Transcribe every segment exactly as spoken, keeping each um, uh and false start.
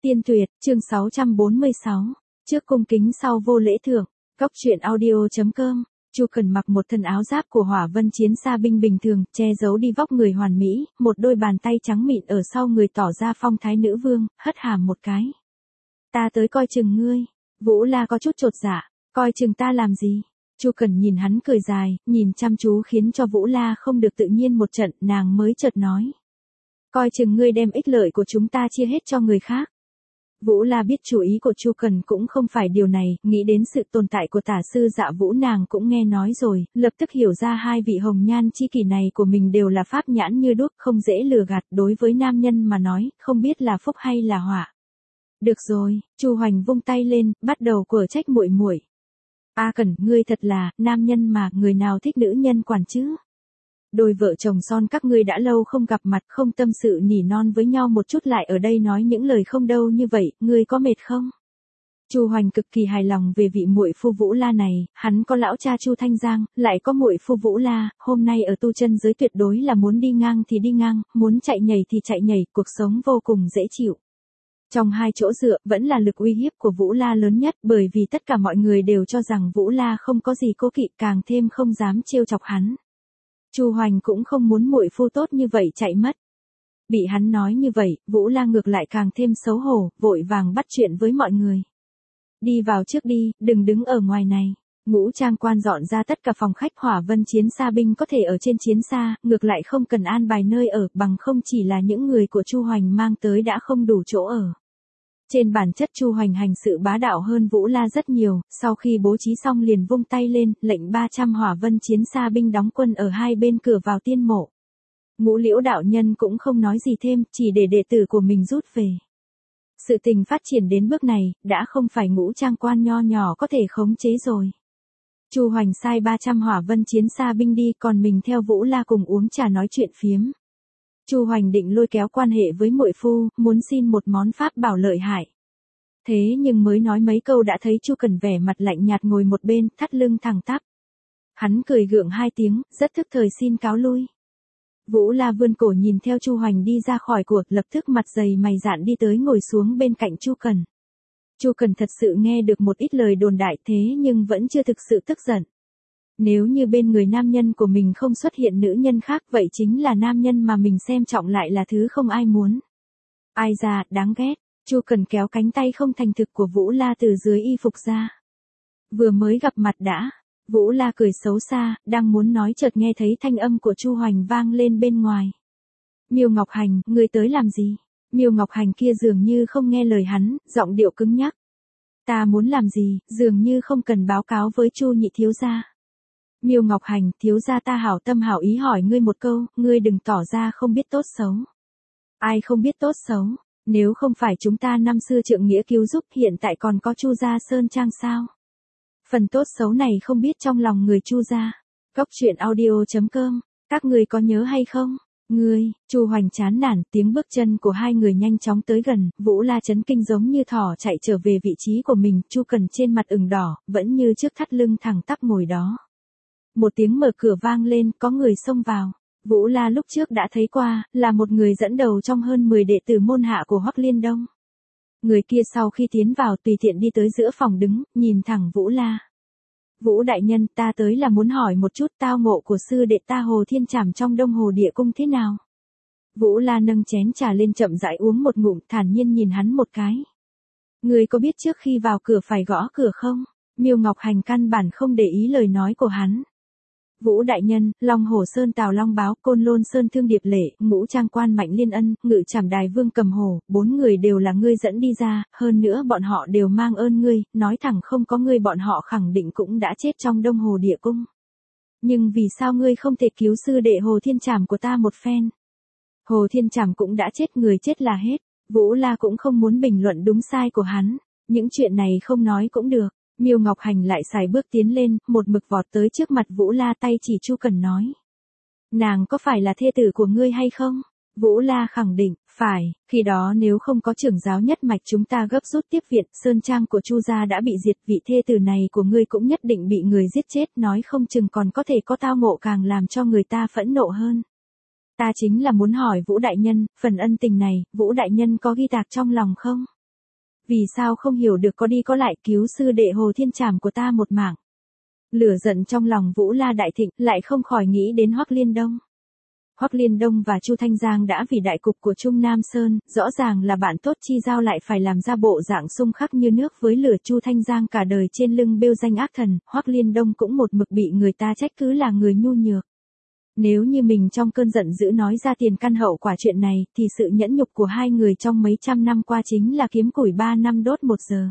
Tiên Tuyệt, chương sáu trăm bốn mươi sáu. Trước cung kính sau vô lễ thượng. Cóc truyện audio chấm com. Chu Cần mặc một thân áo giáp của Hỏa Vân chiến xa binh bình thường, che giấu đi vóc người hoàn mỹ, một đôi bàn tay trắng mịn ở sau người tỏ ra phong thái nữ vương, hất hàm một cái. Ta tới coi chừng ngươi. Vũ La có chút chột dạ, coi chừng ta làm gì? Chu Cần nhìn hắn cười dài, nhìn chăm chú khiến cho Vũ La không được tự nhiên một trận, nàng mới chợt nói. Coi chừng ngươi đem ích lợi của chúng ta chia hết cho người khác. Vũ La biết chủ ý của Chu Cần cũng không phải điều này, nghĩ đến sự tồn tại của tả sư Dạ Vũ nàng cũng nghe nói rồi, lập tức hiểu ra hai vị hồng nhan chi kỷ này của mình đều là pháp nhãn như đuốc, không dễ lừa gạt, đối với nam nhân mà nói, không biết là phúc hay là họa. Được rồi, Chu Hoành vung tay lên, bắt đầu quở trách muội muội. A Cần, ngươi thật là, nam nhân mà, người nào thích nữ nhân quản chứ? Đôi vợ chồng son các ngươi đã lâu không gặp mặt, không tâm sự nỉ non với nhau một chút lại ở đây nói những lời không đâu như vậy, ngươi có mệt không? Chu Hoành cực kỳ hài lòng về vị muội phu Vũ La này, hắn có lão cha Chu Thanh Giang, lại có muội phu Vũ La, hôm nay ở tu chân giới tuyệt đối là muốn đi ngang thì đi ngang, muốn chạy nhảy thì chạy nhảy, cuộc sống vô cùng dễ chịu. Trong hai chỗ dựa, vẫn là lực uy hiếp của Vũ La lớn nhất, bởi vì tất cả mọi người đều cho rằng Vũ La không có gì cố kỵ, càng thêm không dám trêu chọc hắn. Chu Hoành cũng không muốn muội phu tốt như vậy chạy mất. Bị hắn nói như vậy, Vũ La ngược lại càng thêm xấu hổ, vội vàng bắt chuyện với mọi người. Đi vào trước đi, đừng đứng ở ngoài này. Ngũ Trang Quan dọn ra tất cả phòng khách Hỏa Vân chiến xa binh có thể ở trên chiến xa, ngược lại không cần an bài nơi ở, bằng không chỉ là những người của Chu Hoành mang tới đã không đủ chỗ ở. Trên bản chất Chu Hoành hành sự bá đạo hơn Vũ La rất nhiều, sau khi bố trí xong liền vung tay lên, lệnh ba trăm Hỏa Vân chiến xa binh đóng quân ở hai bên cửa vào tiên mộ. Ngũ Liễu đạo nhân cũng không nói gì thêm, chỉ để đệ tử của mình rút về. Sự tình phát triển đến bước này, đã không phải Ngũ Trang Quan nho nhỏ có thể khống chế rồi. Chu Hoành sai ba trăm Hỏa Vân chiến xa binh đi, còn mình theo Vũ La cùng uống trà nói chuyện phiếm. Chu Hoành định lôi kéo quan hệ với muội phu, muốn xin một món pháp bảo lợi hại. Thế nhưng mới nói mấy câu đã thấy Chu Cần vẻ mặt lạnh nhạt ngồi một bên, thắt lưng thẳng tắp. Hắn cười gượng hai tiếng, rất thức thời xin cáo lui. Vũ La vươn cổ nhìn theo Chu Hoành đi ra khỏi cuộc, lập tức mặt dày mày dạn đi tới ngồi xuống bên cạnh Chu Cần. Chu Cần thật sự nghe được một ít lời đồn đại thế nhưng vẫn chưa thực sự tức giận. Nếu như bên người nam nhân của mình không xuất hiện nữ nhân khác vậy chính là nam nhân mà mình xem trọng lại là thứ không ai muốn. Ai già, đáng ghét. Chu Cần kéo cánh tay không thành thực của Vũ La từ dưới y phục ra. Vừa mới gặp mặt đã. Vũ La cười xấu xa, đang muốn nói chợt nghe thấy thanh âm của Chu Hoành vang lên bên ngoài. Miêu Ngọc Hành, ngươi tới làm gì? Miêu Ngọc Hành kia dường như không nghe lời hắn, giọng điệu cứng nhắc. Ta muốn làm gì, dường như không cần báo cáo với Chu nhị thiếu gia. Miêu Ngọc Hành, thiếu gia ta hảo tâm hảo ý hỏi ngươi một câu, ngươi đừng tỏ ra không biết tốt xấu. Ai không biết tốt xấu, nếu không phải chúng ta năm xưa trượng nghĩa cứu giúp hiện tại còn có Chu gia Sơn Trang sao? Phần tốt xấu này không biết trong lòng người Chu gia. Cóc truyện audio chấm com, các ngươi có nhớ hay không? Ngươi, Chu Hoành chán nản, tiếng bước chân của hai người nhanh chóng tới gần, Vũ La chấn kinh giống như thỏ chạy trở về vị trí của mình, Chu Cần trên mặt ửng đỏ, vẫn như trước thắt lưng thẳng tắp ngồi đó. Một tiếng mở cửa vang lên, có người xông vào. Vũ La lúc trước đã thấy qua, là một người dẫn đầu trong hơn mười đệ tử môn hạ của Hoắc Liên Đông. Người kia sau khi tiến vào tùy tiện đi tới giữa phòng đứng, nhìn thẳng Vũ La. Vũ đại nhân, ta tới là muốn hỏi một chút tao ngộ của sư đệ ta Hồ Thiên Trảm trong Đông Hồ Địa Cung thế nào? Vũ La nâng chén trà lên chậm rãi uống một ngụm, thản nhiên nhìn hắn một cái. Người có biết trước khi vào cửa phải gõ cửa không? Miêu Ngọc Hành căn bản không để ý lời nói của hắn. Vũ đại nhân, Long Hồ Sơn Tào Long Báo, Côn Lôn Sơn Thương Điệp Lệ, Ngũ Trang Quan Mạnh Liên Ân, Ngự Trảm Đài Vương Cầm Hồ, bốn người đều là ngươi dẫn đi ra, hơn nữa bọn họ đều mang ơn ngươi, nói thẳng không có ngươi bọn họ khẳng định cũng đã chết trong Đông Hồ Địa Cung. Nhưng vì sao ngươi không thể cứu sư đệ Hồ Thiên Trảm của ta một phen? Hồ Thiên Trảm cũng đã chết, người chết là hết. Vũ La cũng không muốn bình luận đúng sai của hắn, những chuyện này không nói cũng được. Miêu Ngọc Hành lại xài bước tiến lên, một mực vọt tới trước mặt Vũ La, tay chỉ Chu Cần nói. Nàng có phải là thê tử của ngươi hay không? Vũ La khẳng định, phải, khi đó nếu không có trưởng giáo nhất mạch chúng ta gấp rút tiếp viện, Sơn Trang của Chu gia đã bị diệt, vị thê tử này của ngươi cũng nhất định bị người giết chết, nói không chừng còn có thể có tao ngộ càng làm cho người ta phẫn nộ hơn. Ta chính là muốn hỏi Vũ đại nhân, phần ân tình này, Vũ đại nhân có ghi tạc trong lòng không? Vì sao không hiểu được có đi có lại cứu sư đệ Hồ Thiên Trảm của ta một mạng. Lửa giận trong lòng Vũ La đại thịnh, lại không khỏi nghĩ đến Hoắc Liên Đông. Hoắc Liên Đông và Chu Thanh Giang đã vì đại cục của Trung Nam Sơn, rõ ràng là bạn tốt chi giao lại phải làm ra bộ dạng xung khắc như nước với lửa. Chu Thanh Giang cả đời trên lưng bêu danh ác thần, Hoắc Liên Đông cũng một mực bị người ta trách cứ là người nhu nhược. Nếu như mình trong cơn giận dữ nói ra tiền căn hậu quả chuyện này, thì sự nhẫn nhục của hai người trong mấy trăm năm qua chính là kiếm củi ba năm đốt một giờ.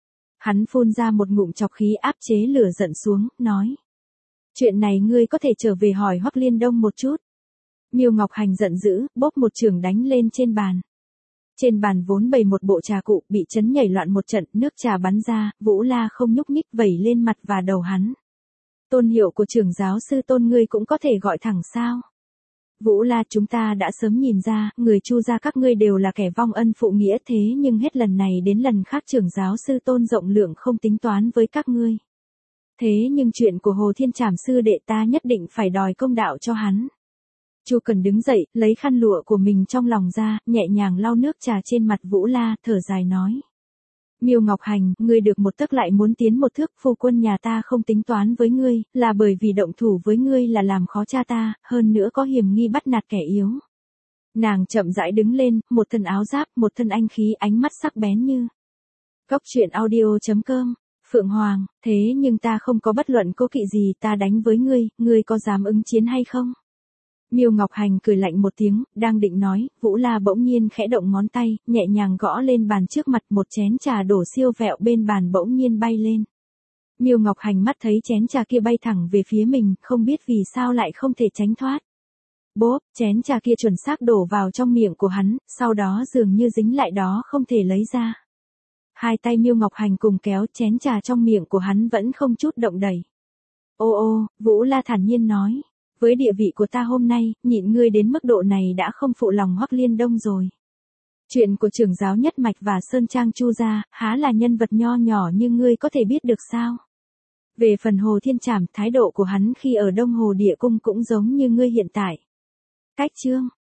Hắn phun ra một ngụm chọc khí áp chế lửa giận xuống, nói. Chuyện này ngươi có thể trở về hỏi Hoắc Liên Đông một chút. Miêu Ngọc Hành giận dữ, bóp một chưởng đánh lên trên bàn. Trên bàn vốn bày một bộ trà cụ, bị chấn nhảy loạn một trận, nước trà bắn ra, Vũ La không nhúc nhích vẩy lên mặt và đầu hắn. Tôn hiệu của trưởng giáo sư Tôn ngươi cũng có thể gọi thẳng sao? Vũ La, chúng ta đã sớm nhìn ra, người Chu gia các ngươi đều là kẻ vong ân phụ nghĩa, thế nhưng hết lần này đến lần khác trưởng giáo sư Tôn rộng lượng không tính toán với các ngươi. Thế nhưng chuyện của Hồ Thiên Trảm sư đệ ta nhất định phải đòi công đạo cho hắn. Chu Cần đứng dậy, lấy khăn lụa của mình trong lòng ra, nhẹ nhàng lau nước trà trên mặt Vũ La, thở dài nói. Miêu Ngọc Hành, ngươi được một tấc lại muốn tiến một thước, phu quân nhà ta không tính toán với ngươi, là bởi vì động thủ với ngươi là làm khó cha ta, hơn nữa có hiểm nghi bắt nạt kẻ yếu. Nàng chậm rãi đứng lên, một thân áo giáp, một thân anh khí, ánh mắt sắc bén như. Cốc truyện audio chấm com, Phượng Hoàng, thế nhưng ta không có bất luận cố kỵ gì, ta đánh với ngươi, ngươi có dám ứng chiến hay không? Miêu Ngọc Hành cười lạnh một tiếng, đang định nói, Vũ La bỗng nhiên khẽ động ngón tay, nhẹ nhàng gõ lên bàn trước mặt, một chén trà đổ siêu vẹo bên bàn bỗng nhiên bay lên. Miêu Ngọc Hành mắt thấy chén trà kia bay thẳng về phía mình, không biết vì sao lại không thể tránh thoát. Bốp, chén trà kia chuẩn xác đổ vào trong miệng của hắn, sau đó dường như dính lại đó không thể lấy ra. Hai tay Miêu Ngọc Hành cùng kéo chén trà trong miệng của hắn vẫn không chút động đẩy. Ô ô, Vũ La thản nhiên nói. Với địa vị của ta hôm nay, nhịn ngươi đến mức độ này đã không phụ lòng Hoắc Liên Đông rồi. Chuyện của trưởng giáo nhất mạch và Sơn Trang Chu gia, há là nhân vật nho nhỏ như ngươi có thể biết được sao? Về phần Hồ Thiên Trảm, thái độ của hắn khi ở Đông Hồ Địa Cung cũng giống như ngươi hiện tại. Cách chương